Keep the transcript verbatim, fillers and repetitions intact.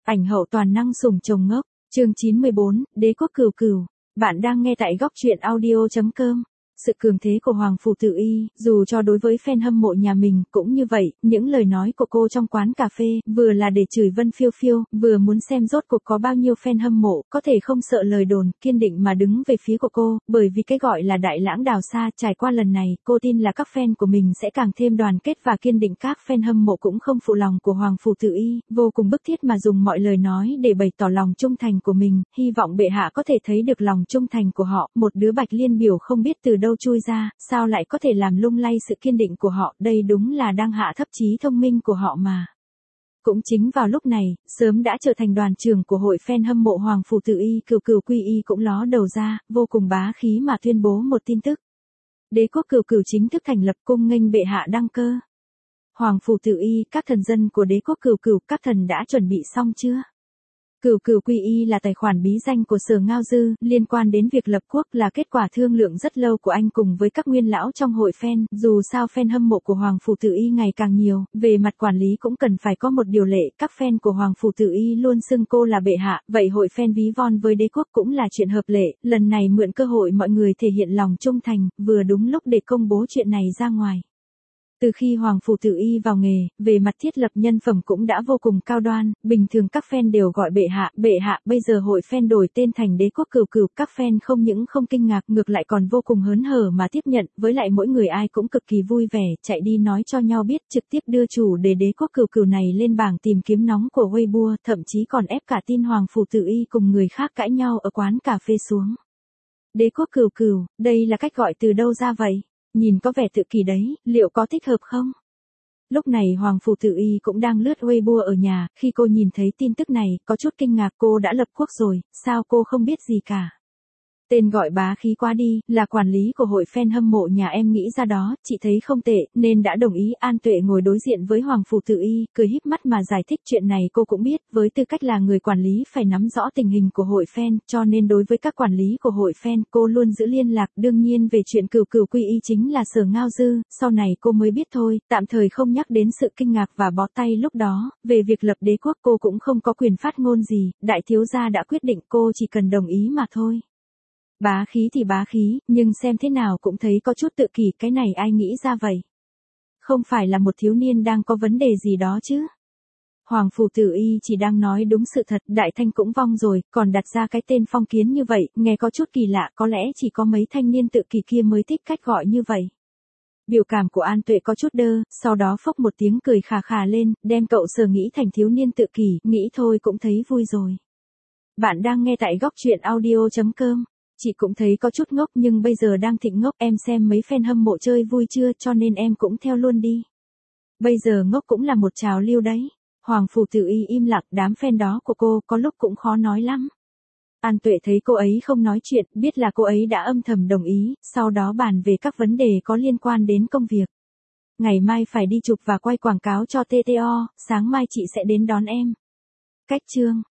Ảnh hậu toàn năng sủng chồng ngốc, chương chín mươi bốn, Đế quốc cừu cừu. Bạn đang nghe tại góc truyện audio chấm com. Sự cường thế của Hoàng Phủ Tử Y, dù cho đối với fan hâm mộ nhà mình, cũng như vậy, những lời nói của cô trong quán cà phê, vừa là để chửi Vân Phiêu Phiêu, vừa muốn xem rốt cuộc có bao nhiêu fan hâm mộ, có thể không sợ lời đồn, kiên định mà đứng về phía của cô, bởi vì cái gọi là đại lãng đào xa, trải qua lần này, cô tin là các fan của mình sẽ càng thêm đoàn kết và kiên định. Các fan hâm mộ cũng không phụ lòng của Hoàng Phủ Tử Y, vô cùng bức thiết mà dùng mọi lời nói để bày tỏ lòng trung thành của mình, hy vọng bệ hạ có thể thấy được lòng trung thành của họ. Một đứa Bạch Liên biểu không biết từ đâu chui ra, sao lại có thể làm lung lay sự kiên định của họ, đây đúng là đang hạ thấp trí thông minh của họ mà. Cũng chính vào lúc này, sớm đã trở thành đoàn trưởng của hội fan hâm mộ Hoàng Phủ Tử Y, Cừu Cừu Quy Y cũng ló đầu ra, vô cùng bá khí mà tuyên bố một tin tức. Đế quốc Cừu Cừu chính thức thành lập, cung nghênh bệ hạ đăng cơ. Hoàng Phủ Tử Y, các thần dân của đế quốc Cừu Cừu, các thần đã chuẩn bị xong chưa? Cừu Cừu Quy Y là tài khoản bí danh của Sở Ngao Dư, liên quan đến việc lập quốc, là kết quả thương lượng rất lâu của anh cùng với các nguyên lão trong hội fan. Dù sao fan hâm mộ của Hoàng Phủ Tử Y ngày càng nhiều, về mặt quản lý cũng cần phải có một điều lệ, các fan của Hoàng Phủ Tử Y luôn xưng cô là bệ hạ, vậy hội fan ví von với đế quốc cũng là chuyện hợp lệ. Lần này mượn cơ hội mọi người thể hiện lòng trung thành, vừa đúng lúc để công bố chuyện này ra ngoài. Từ khi Hoàng Phủ Tử Y vào nghề, về mặt thiết lập nhân phẩm cũng đã vô cùng cao đoan, bình thường các fan đều gọi bệ hạ, bệ hạ, bây giờ hội fan đổi tên thành đế quốc Cừu Cừu, các fan không những không kinh ngạc, ngược lại còn vô cùng hớn hở mà tiếp nhận, với lại mỗi người ai cũng cực kỳ vui vẻ, chạy đi nói cho nhau biết, trực tiếp đưa chủ đề đế quốc Cừu Cừu này lên bảng tìm kiếm nóng của Weibo, thậm chí còn ép cả tin Hoàng Phủ Tử Y cùng người khác cãi nhau ở quán cà phê xuống. Đế quốc Cừu Cừu, đây là cách gọi từ đâu ra vậy? Nhìn có vẻ tự kỳ đấy, liệu có thích hợp không? Lúc này Hoàng Phủ Tử Y cũng đang lướt Weibo ở nhà, khi cô nhìn thấy tin tức này, có chút kinh ngạc. Cô đã lập quốc rồi, sao cô không biết gì cả? Tên gọi bá khí quá đi, là quản lý của hội fan hâm mộ nhà em nghĩ ra đó, chị thấy không tệ, nên đã đồng ý. An Tuệ ngồi đối diện với Hoàng Phủ Tử Y, cười híp mắt mà giải thích chuyện này cô cũng biết, với tư cách là người quản lý phải nắm rõ tình hình của hội fan, cho nên đối với các quản lý của hội fan, cô luôn giữ liên lạc. Đương nhiên về chuyện Cừu Cừu Quy Y chính là Sở Ngao Dư, sau này cô mới biết thôi, tạm thời không nhắc đến sự kinh ngạc và bó tay lúc đó. Về việc lập đế quốc cô cũng không có quyền phát ngôn gì, đại thiếu gia đã quyết định, cô chỉ cần đồng ý mà thôi. Bá khí thì bá khí, nhưng xem thế nào cũng thấy có chút tự kỷ, cái này ai nghĩ ra vậy? Không phải là một thiếu niên đang có vấn đề gì đó chứ? Hoàng Phủ Tử Y chỉ đang nói đúng sự thật, đại thanh cũng vong rồi, còn đặt ra cái tên phong kiến như vậy, nghe có chút kỳ lạ, có lẽ chỉ có mấy thanh niên tự kỷ kia mới thích cách gọi như vậy. Biểu cảm của An Tuệ có chút đơ, sau đó phốc một tiếng cười khà khà lên, đem cậu Sở nghĩ thành thiếu niên tự kỷ, nghĩ thôi cũng thấy vui rồi. Bạn đang nghe tại góc truyện audio chấm com. Chị cũng thấy có chút ngốc, nhưng bây giờ đang thịnh ngốc, em xem mấy fan hâm mộ chơi vui chưa, cho nên em cũng theo luôn đi. Bây giờ ngốc cũng là một trào lưu đấy. Hoàng Phủ Tử Y im lặng, đám fan đó của cô có lúc cũng khó nói lắm. An Tuệ thấy cô ấy không nói chuyện, biết là cô ấy đã âm thầm đồng ý, sau đó bàn về các vấn đề có liên quan đến công việc. Ngày mai phải đi chụp và quay quảng cáo cho tê tê o, sáng mai chị sẽ đến đón em. Cách chương